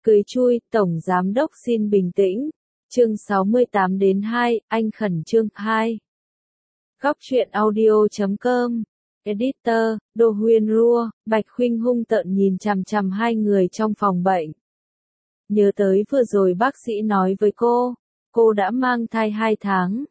Cười chui, Tổng Giám đốc xin bình tĩnh. Chương 68 đến 2, anh khẩn trương 2. Góc truyện audio.com. Editor, Đô Huyên Rua, Bạch Khuynh hung tợn nhìn chằm chằm hai người trong phòng bệnh. Nhớ tới vừa rồi bác sĩ nói với cô đã mang thai 2 tháng.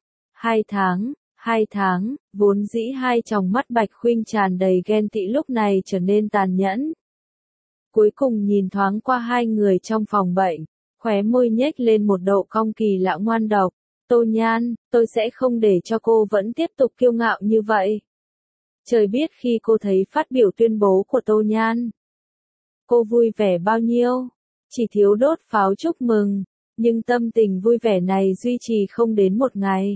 2 tháng, vốn dĩ hai tròng mắt Bạch Khuynh tràn đầy ghen tị lúc này trở nên tàn nhẫn. Cuối cùng nhìn thoáng qua hai người trong phòng bệnh, khóe môi nhếch lên một độ cong kỳ lạ ngoan độc. Tô Nhan, tôi sẽ không để cho cô vẫn tiếp tục kiêu ngạo như vậy. Trời biết khi cô thấy phát biểu tuyên bố của Tô Nhan, cô vui vẻ bao nhiêu, chỉ thiếu đốt pháo chúc mừng, nhưng tâm tình vui vẻ này duy trì không đến một ngày.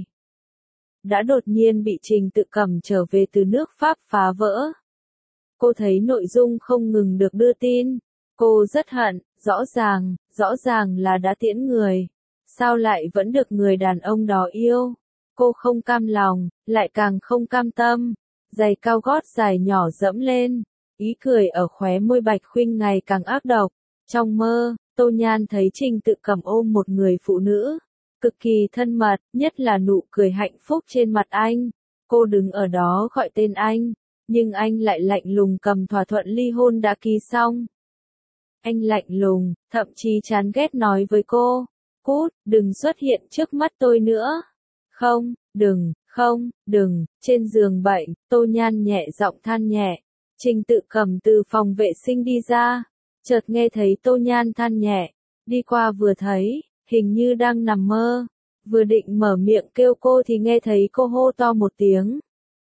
Đã đột nhiên bị Trình Tự Cẩm trở về từ nước Pháp phá vỡ. Cô thấy nội dung không ngừng được đưa tin. Cô rất hận, rõ ràng là đã tiễn người. Sao lại vẫn được người đàn ông đó yêu? Cô không cam lòng, lại càng không cam tâm. Giày cao gót dài nhỏ dẫm lên. Ý cười ở khóe môi Bạch Khuynh ngày càng ác độc. Trong mơ, Tô Nhan thấy Trình Tự Cẩm ôm một người phụ nữ. Cực kỳ thân mật, nhất là nụ cười hạnh phúc trên mặt anh. Cô đứng ở đó gọi tên anh. Nhưng anh lại lạnh lùng cầm thỏa thuận ly hôn đã ký xong. Anh lạnh lùng, thậm chí chán ghét nói với cô, cút, đừng xuất hiện trước mắt tôi nữa. Không, đừng, trên giường bệnh, Tô Nhan nhẹ giọng than nhẹ. Trình Tự Cẩm từ phòng vệ sinh đi ra, chợt nghe thấy Tô Nhan than nhẹ, đi qua vừa thấy, hình như đang nằm mơ. Vừa định mở miệng kêu cô thì nghe thấy cô hô to một tiếng.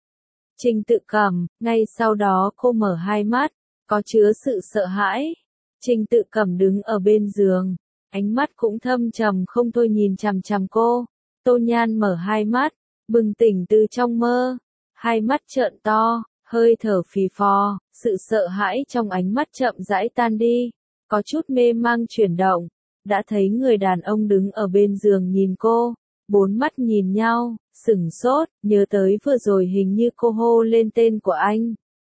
Trình Tự Cẩm, ngay sau đó cô mở hai mắt, có chứa sự sợ hãi. Trình Tự Cẩm đứng ở bên giường, ánh mắt cũng thâm trầm không thôi nhìn chằm chằm cô. Tô Nhan mở hai mắt, bừng tỉnh từ trong mơ, hai mắt trợn to, hơi thở phì phò, sự sợ hãi trong ánh mắt chậm rãi tan đi, có chút mê mang chuyển động, đã thấy người đàn ông đứng ở bên giường nhìn cô. Bốn mắt nhìn nhau, sửng sốt, nhớ tới vừa rồi hình như cô hô lên tên của anh.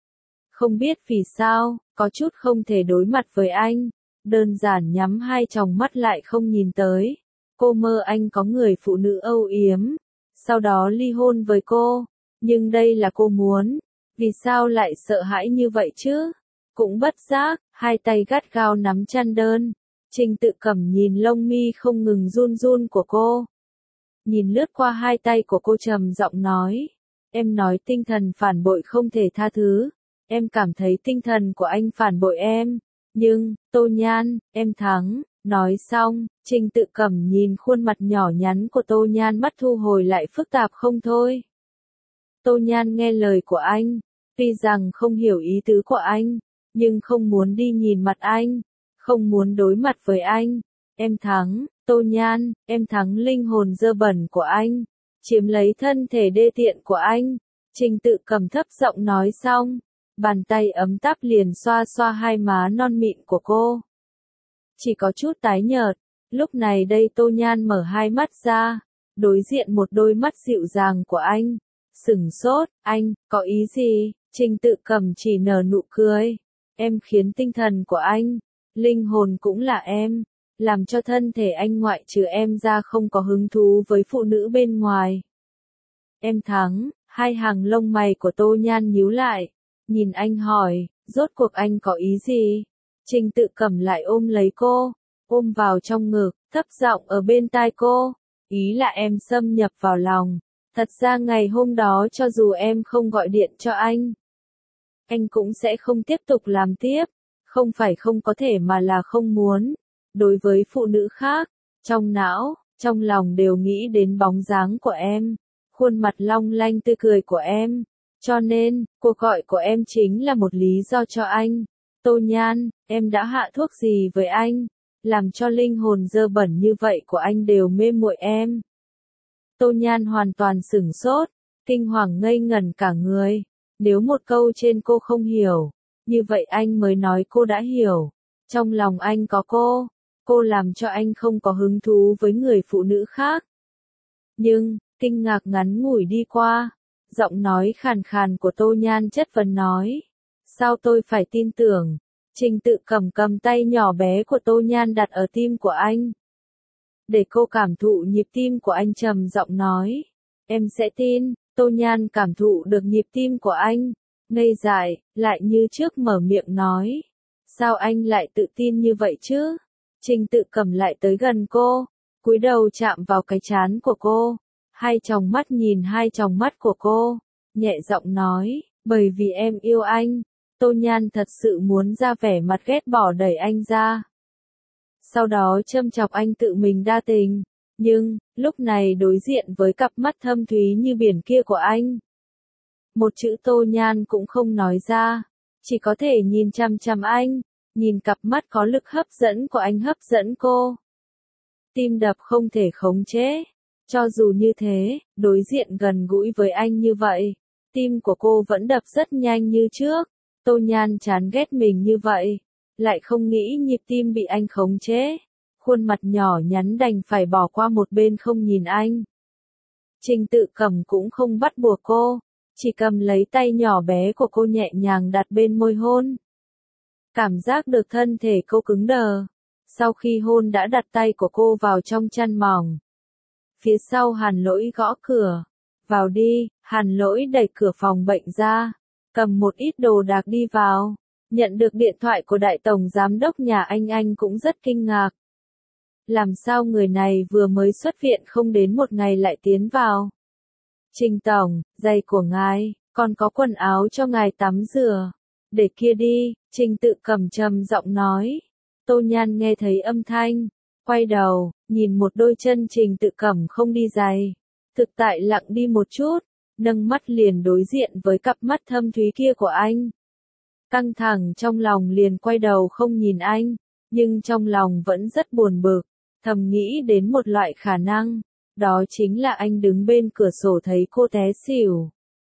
Không biết vì sao, có chút không thể đối mặt với anh, đơn giản nhắm hai tròng mắt lại không nhìn tới. Cô mơ anh có người phụ nữ âu yếm, sau đó ly hôn với cô, nhưng đây là cô muốn, vì sao lại sợ hãi như vậy chứ? Cũng bất giác, hai tay gắt gao nắm chăn đơn. Trình Tự Cẩm nhìn lông mi không ngừng run run của cô. Nhìn lướt qua hai tay của cô trầm giọng nói, em nói tinh thần phản bội không thể tha thứ, em cảm thấy tinh thần của anh phản bội em, nhưng, Tô Nhan, em thắng. Nói xong, Trình Tự Cẩm nhìn khuôn mặt nhỏ nhắn của Tô Nhan, mắt thu hồi lại phức tạp không thôi. Tô Nhan nghe lời của anh, tuy rằng không hiểu ý tứ của anh, nhưng không muốn đi nhìn mặt anh, không muốn đối mặt với anh. Em thắng, Tô Nhan, em thắng linh hồn dơ bẩn của anh, chiếm lấy thân thể đê tiện của anh. Trình Tự Cẩm thấp giọng nói xong, bàn tay ấm táp liền xoa xoa hai má non mịn của cô. Chỉ có chút tái nhợt, lúc này đây Tô Nhan mở hai mắt ra, đối diện một đôi mắt dịu dàng của anh. Sửng sốt, anh, có ý gì? Trình Tự Cẩm chỉ nở nụ cười. Em khiến tinh thần của anh, linh hồn cũng là em, làm cho thân thể anh ngoại trừ em ra không có hứng thú với phụ nữ bên ngoài. Em thắng, hai hàng lông mày của Tô Nhan nhíu lại, nhìn anh hỏi, rốt cuộc anh có ý gì? Trình Tự Cẩm lại ôm lấy cô, ôm vào trong ngực, thấp giọng ở bên tai cô, ý là em xâm nhập vào lòng. Thật ra ngày hôm đó cho dù em không gọi điện cho anh cũng sẽ không tiếp tục làm tiếp, không phải không có thể mà là không muốn. Đối với phụ nữ khác, trong não, trong lòng đều nghĩ đến bóng dáng của em, khuôn mặt long lanh tươi cười của em, cho nên, cuộc gọi của em chính là một lý do cho anh. Tô Nhan, em đã hạ thuốc gì với anh, làm cho linh hồn dơ bẩn như vậy của anh đều mê muội em? Tô Nhan hoàn toàn sửng sốt, kinh hoàng ngây ngẩn cả người. Nếu một câu trên cô không hiểu, như vậy anh mới nói cô đã hiểu. Trong lòng anh có cô làm cho anh không có hứng thú với người phụ nữ khác. Nhưng, kinh ngạc ngắn ngủi đi qua, giọng nói khàn khàn của Tô Nhan chất vấn nói, sao tôi phải tin tưởng, Trình Tự Cẩm cầm tay nhỏ bé của Tô Nhan đặt ở tim của anh. Để cô cảm thụ nhịp tim của anh, trầm giọng nói. Em sẽ tin. Tô Nhan cảm thụ được nhịp tim của anh. Ngây dại, lại như trước mở miệng nói. Sao anh lại tự tin như vậy chứ? Trình Tự Cẩm lại tới gần cô, cúi đầu chạm vào cái trán của cô. Hai tròng mắt nhìn hai tròng mắt của cô, nhẹ giọng nói, bởi vì em yêu anh. Tô Nhan thật sự muốn ra vẻ mặt ghét bỏ đẩy anh ra. Sau đó châm chọc anh tự mình đa tình, nhưng, lúc này đối diện với cặp mắt thâm thúy như biển kia của anh. Một chữ Tô Nhan cũng không nói ra, chỉ có thể nhìn chằm chằm anh, nhìn cặp mắt có lực hấp dẫn của anh hấp dẫn cô. Tim đập không thể khống chế. Cho dù như thế, đối diện gần gũi với anh như vậy, tim của cô vẫn đập rất nhanh như trước. Tô Nhan chán ghét mình như vậy, lại không nghĩ nhịp tim bị anh khống chế. Khuôn mặt nhỏ nhắn đành phải bỏ qua một bên không nhìn anh. Trình Tự Cẩm cũng không bắt buộc cô, chỉ cầm lấy tay nhỏ bé của cô nhẹ nhàng đặt bên môi hôn. Cảm giác được thân thể cô cứng đờ. Sau khi hôn đã đặt tay của cô vào trong chăn mỏng. Phía sau Hàn Lỗi gõ cửa. Vào đi. Hàn Lỗi đẩy cửa phòng bệnh ra, cầm một ít đồ đạc đi vào. Nhận được điện thoại của đại tổng giám đốc nhà anh cũng rất kinh ngạc. Làm sao người này vừa mới xuất viện không đến một ngày lại tiến vào? Trình tổng, giày của ngài, còn có quần áo cho ngài tắm rửa. Để kia đi. Trình Tự Cẩm trầm giọng nói. Tô Nhan nghe thấy âm thanh, quay đầu, nhìn một đôi chân Trình Tự Cẩm không đi giày. Thực tại lặng đi một chút, nâng mắt liền đối diện với cặp mắt thâm thúy kia của anh. Căng thẳng trong lòng liền quay đầu không nhìn anh, nhưng trong lòng vẫn rất buồn bực, thầm nghĩ đến một loại khả năng, đó chính là anh đứng bên cửa sổ thấy cô té xỉu.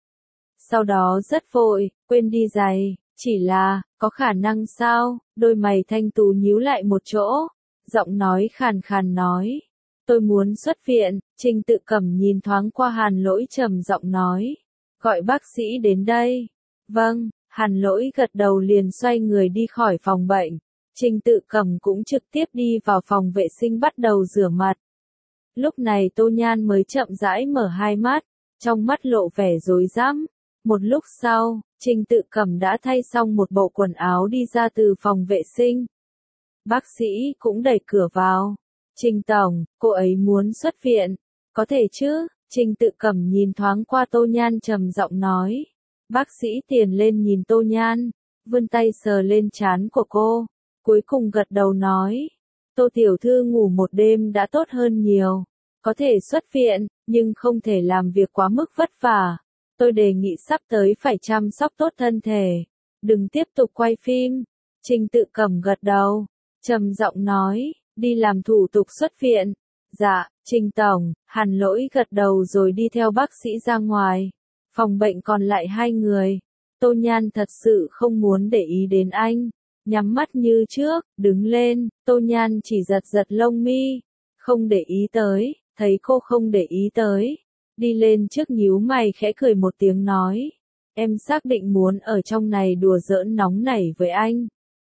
Sau đó rất vội, quên đi giày. Chỉ là, có khả năng sao? Đôi mày thanh tú nhíu lại một chỗ, giọng nói khàn khàn nói. Tôi muốn xuất viện. Trình Tự Cẩm nhìn thoáng qua Hàn Lỗi trầm giọng nói. Gọi bác sĩ đến đây. Vâng. Hàn Lỗi gật đầu liền xoay người đi khỏi phòng bệnh. Trình Tự Cẩm cũng trực tiếp đi vào phòng vệ sinh bắt đầu rửa mặt. Lúc này Tô Nhan mới chậm rãi mở hai mắt, trong mắt lộ vẻ rối rắm. Một lúc sau, Trình Tự Cẩm đã thay xong một bộ quần áo đi ra từ phòng vệ sinh. Bác sĩ cũng đẩy cửa vào. Trình tổng, cô ấy muốn xuất viện. Có thể chứ? Trình Tự Cẩm nhìn thoáng qua Tô Nhan trầm giọng nói. Bác sĩ tiền lên nhìn Tô Nhan, vươn tay sờ lên trán của cô, cuối cùng gật đầu nói. Tô tiểu thư ngủ một đêm đã tốt hơn nhiều. Có thể xuất viện, nhưng không thể làm việc quá mức vất vả. Tôi đề nghị sắp tới phải chăm sóc tốt thân thể, đừng tiếp tục quay phim. Trình Tự Cẩm gật đầu, trầm giọng nói, đi làm thủ tục xuất viện. Dạ, Trình tổng. Hàn Lỗi gật đầu rồi đi theo bác sĩ ra ngoài. Phòng bệnh còn lại hai người. Tô Nhan thật sự không muốn để ý đến anh, nhắm mắt như trước, đứng lên. Tô Nhan chỉ giật giật lông mi, không để ý tới. Thấy cô không để ý tới, đi lên trước nhíu mày khẽ cười một tiếng nói. Em xác định muốn ở trong này đùa giỡn nóng nảy với anh.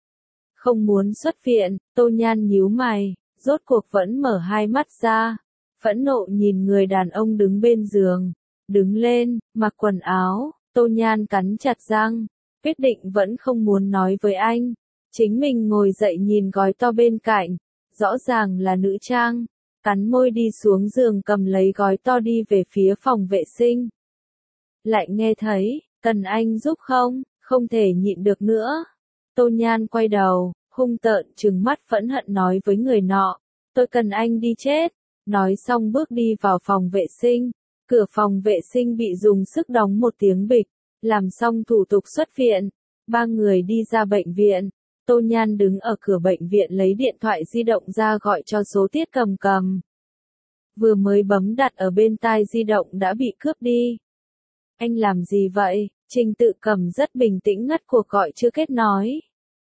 Không muốn xuất viện. Tô Nhan nhíu mày, rốt cuộc vẫn mở hai mắt ra, phẫn nộ nhìn người đàn ông đứng bên giường. Đứng lên, mặc quần áo. Tô Nhan cắn chặt răng, quyết định vẫn không muốn nói với anh. Chính mình ngồi dậy nhìn gói to bên cạnh, rõ ràng là nữ trang. Cắn môi đi xuống giường cầm lấy gói to đi về phía phòng vệ sinh. Lại nghe thấy, cần anh giúp không? Không thể nhịn được nữa. Tô Nhan quay đầu, hung tợn trừng mắt phẫn hận nói với người nọ. Tôi cần anh đi chết. Nói xong bước đi vào phòng vệ sinh. Cửa phòng vệ sinh bị dùng sức đóng một tiếng bịch. Làm xong thủ tục xuất viện. Ba người đi ra bệnh viện. Tô Nhan đứng ở cửa bệnh viện lấy điện thoại di động ra gọi cho số Tiết Cầm Cầm. Vừa mới bấm đặt ở bên tai di động đã bị cướp đi. Anh làm gì vậy? Trình Tự Cẩm rất bình tĩnh ngắt cuộc gọi chưa kết nói.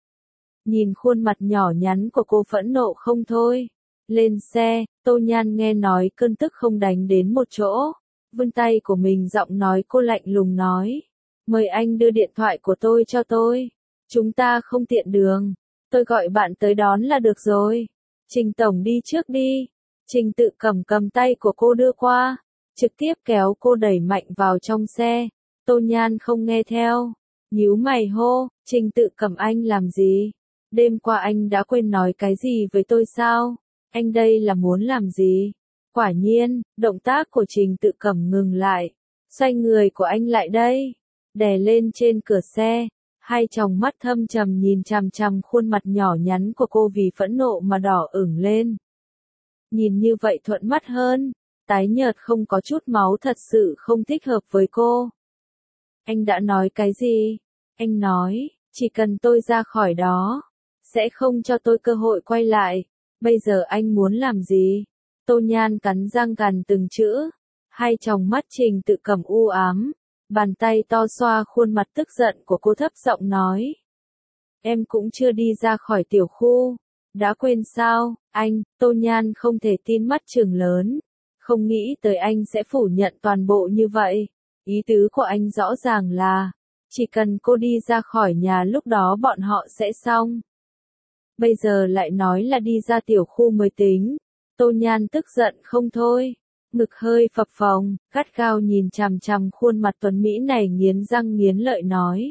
Nhìn khuôn mặt nhỏ nhắn của cô phẫn nộ không thôi. Lên xe, Tô Nhan nghe nói cơn tức không đánh đến một chỗ. Vươn tay của mình giọng nói cô lạnh lùng nói. Mời anh đưa điện thoại của tôi cho tôi. Chúng ta không tiện đường. Tôi gọi bạn tới đón là được rồi. Trình tổng đi trước đi. Trình Tự Cẩm cầm tay của cô đưa qua, trực tiếp kéo cô đẩy mạnh vào trong xe. Tô Nhan không nghe theo, nhíu mày hô, Trình Tự Cẩm anh làm gì? Đêm qua anh đã quên nói cái gì với tôi sao? Anh đây là muốn làm gì? Quả nhiên, động tác của Trình Tự Cẩm ngừng lại, xoay người của anh lại đây, đè lên trên cửa xe. Hai tròng mắt thâm trầm nhìn chằm chằm khuôn mặt nhỏ nhắn của cô vì phẫn nộ mà đỏ ửng lên. Nhìn như vậy thuận mắt hơn, tái nhợt không có chút máu thật sự không thích hợp với cô. Anh đã nói cái gì? Anh nói, chỉ cần tôi ra khỏi đó, sẽ không cho tôi cơ hội quay lại. Bây giờ anh muốn làm gì? Tô Nhan cắn răng gằn từng chữ, hai tròng mắt Trình Tự Cẩm u ám, bàn tay to xoa khuôn mặt tức giận của cô thấp giọng nói. Em cũng chưa đi ra khỏi tiểu khu, đã quên sao, anh? Tô Nhan không thể tin mắt trừng lớn, không nghĩ tới anh sẽ phủ nhận toàn bộ như vậy. Ý tứ của anh rõ ràng là, chỉ cần cô đi ra khỏi nhà lúc đó bọn họ sẽ xong. Bây giờ lại nói là đi ra tiểu khu mới tính. Tô Nhan tức giận không thôi, ngực hơi phập phồng, gắt gao nhìn chằm chằm khuôn mặt tuấn Mỹ này nghiến răng nghiến lợi nói.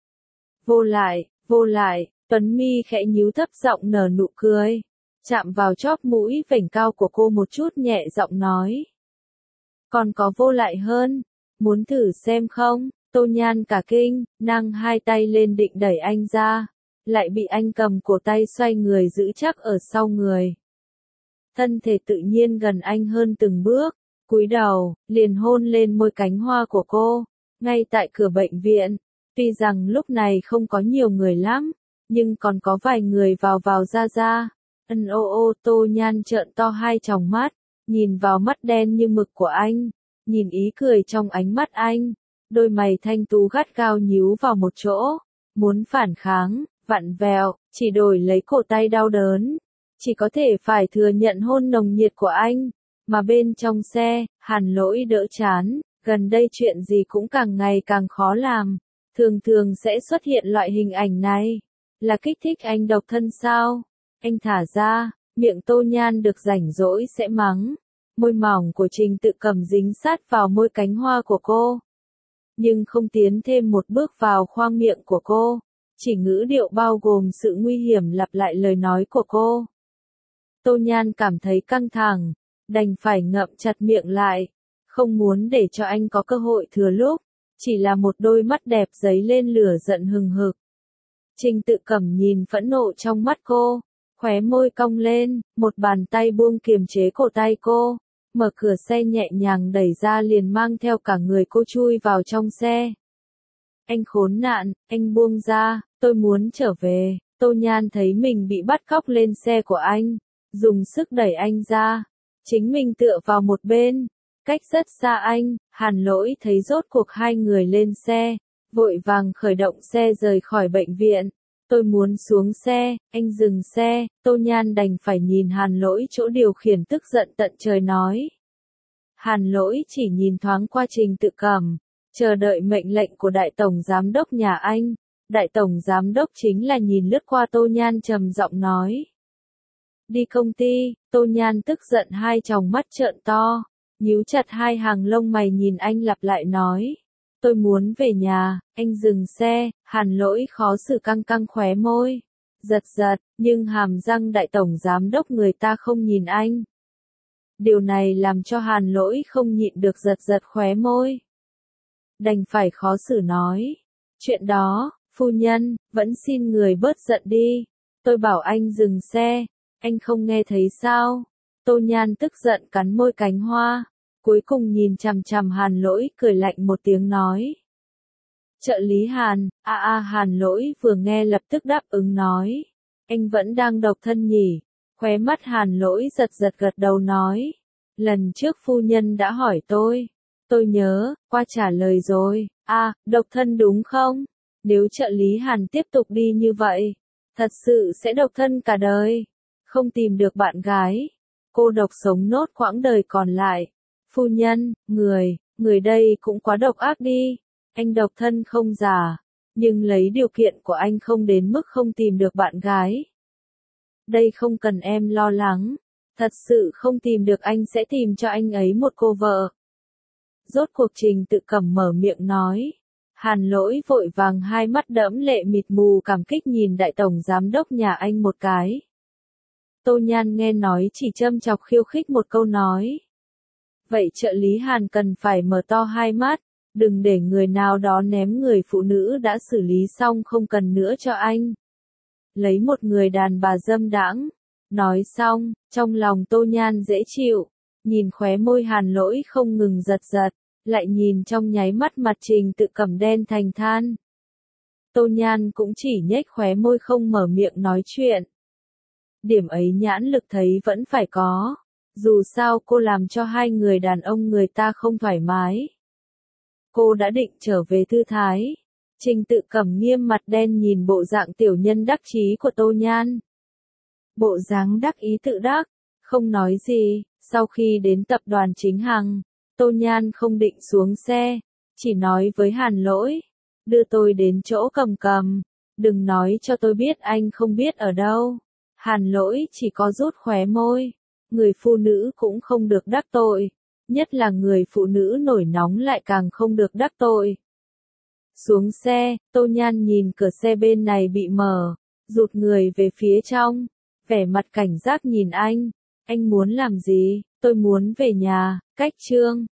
Vô lại, Tuấn Mi khẽ nhíu thấp giọng nở nụ cười, chạm vào chóp mũi vểnh cao của cô một chút nhẹ giọng nói. Còn có vô lại hơn, muốn thử xem không? Tô Nhan cả kinh, nâng hai tay lên định đẩy anh ra, lại bị anh cầm cổ tay xoay người giữ chắc ở sau người. Thân thể tự nhiên gần anh hơn từng bước, cúi đầu, liền hôn lên môi cánh hoa của cô, ngay tại cửa bệnh viện. Tuy rằng lúc này không có nhiều người lắm, nhưng còn có vài người vào vào ra ra. Tô Nhan trợn to hai tròng mắt, nhìn vào mắt đen như mực của anh, nhìn ý cười trong ánh mắt anh, đôi mày thanh tú gắt gao nhíu vào một chỗ, muốn phản kháng, vặn vẹo, chỉ đổi lấy cổ tay đau đớn, chỉ có thể phải thừa nhận hôn nồng nhiệt của anh, mà bên trong xe, Hàn Lỗi đỡ chán, gần đây chuyện gì cũng càng ngày càng khó làm, thường thường sẽ xuất hiện loại hình ảnh này, là kích thích anh độc thân sao? Anh thả ra, miệng Tô Nhan được rảnh rỗi sẽ mắng. Môi mỏng của Trình Tự Cẩm dính sát vào môi cánh hoa của cô, nhưng không tiến thêm một bước vào khoang miệng của cô, chỉ ngữ điệu bao gồm sự nguy hiểm lặp lại lời nói của cô. Tô Nhan cảm thấy căng thẳng, đành phải ngậm chặt miệng lại, không muốn để cho anh có cơ hội thừa lúc, chỉ là một đôi mắt đẹp dấy lên lửa giận hừng hực. Trình Tự Cẩm nhìn phẫn nộ trong mắt cô, khóe môi cong lên, một bàn tay buông kiềm chế cổ tay cô, mở cửa xe nhẹ nhàng đẩy ra liền mang theo cả người cô chui vào trong xe. Anh khốn nạn, anh buông ra, tôi muốn trở về. Tô Nhan thấy mình bị bắt cóc lên xe của anh, dùng sức đẩy anh ra, chính mình tựa vào một bên, cách rất xa anh. Hàn Lỗi thấy rốt cuộc hai người lên xe, vội vàng khởi động xe rời khỏi bệnh viện. Tôi muốn xuống xe, anh dừng xe. Tô Nhan đành phải nhìn Hàn Lỗi chỗ điều khiển tức giận tận trời nói. Hàn Lỗi chỉ nhìn thoáng qua Trình Tự Cẩm, chờ đợi mệnh lệnh của Đại Tổng Giám đốc nhà anh. Đại Tổng Giám đốc chính là nhìn lướt qua Tô Nhan trầm giọng nói. Đi công ty. Tô Nhan tức giận hai tròng mắt trợn to, nhíu chặt hai hàng lông mày nhìn anh lặp lại nói. Tôi muốn về nhà. Anh dừng xe. Hàn Lỗi khó xử căng căng khóe môi, giật giật, nhưng hàm răng Đại Tổng Giám đốc người ta không nhìn anh. Điều này làm cho Hàn Lỗi không nhịn được giật giật khóe môi. Đành phải khó xử nói. Chuyện đó, phu nhân, vẫn xin người bớt giận đi. Tôi bảo anh dừng xe, anh không nghe thấy sao? Tô Nhan tức giận cắn môi cánh hoa, cuối cùng nhìn chằm chằm Hàn Lỗi cười lạnh một tiếng nói. Trợ lý Hàn. Hàn Lỗi vừa nghe lập tức đáp ứng nói. Anh vẫn đang độc thân nhỉ? Khóe mắt Hàn Lỗi giật giật gật đầu nói. Lần trước phu nhân đã hỏi tôi nhớ, qua trả lời rồi. Độc thân đúng không? Nếu trợ lý Hàn tiếp tục đi như vậy, thật sự sẽ độc thân cả đời, không tìm được bạn gái, cô độc sống nốt quãng đời còn lại. Phu nhân, người đây cũng quá độc ác đi, anh độc thân không giả, Nhưng lấy điều kiện của anh không đến mức không tìm được bạn gái. Đây không cần em lo lắng. Thật sự không tìm được anh sẽ tìm cho anh ấy một cô vợ. Rốt cuộc Trình Tự Cẩm mở miệng nói. Hàn Lỗi vội vàng hai mắt đẫm lệ mịt mù cảm kích nhìn đại tổng giám đốc nhà anh một cái. Tô Nhan nghe nói chỉ châm chọc khiêu khích một câu nói. Vậy trợ lý Hàn cần phải mở to hai mắt, đừng để người nào đó ném người phụ nữ đã xử lý xong không cần nữa cho anh. Lấy một người đàn bà dâm đãng. Nói xong, trong lòng Tô Nhan dễ chịu, nhìn khóe môi Hàn Lỗi không ngừng giật giật, lại nhìn trong nháy mắt mặt Trình Tự Cẩm đen thành than. Tô Nhan cũng chỉ nhếch khóe môi không mở miệng nói chuyện. Điểm ấy nhãn lực thấy vẫn phải có, dù sao cô làm cho hai người đàn ông người ta không thoải mái. Cô đã định trở về thư thái. Trình Tự Cẩm nghiêm mặt đen nhìn bộ dạng tiểu nhân đắc chí của Tô Nhan. Bộ dáng đắc ý tự đắc, không nói gì. Sau khi đến tập đoàn Chính Hằng, Tô Nhan không định xuống xe, chỉ nói với Hàn Lỗi, đưa tôi đến chỗ Cầm Cầm, đừng nói cho tôi biết anh không biết ở đâu. Hàn Lỗi chỉ có rút khóe môi, người phụ nữ cũng không được đắc tội, nhất là người phụ nữ nổi nóng lại càng không được đắc tội. Xuống xe, Tô Nhan nhìn cửa xe bên này bị mở, rụt người về phía trong, vẻ mặt cảnh giác nhìn anh muốn làm gì, tôi muốn về nhà, cách Trương.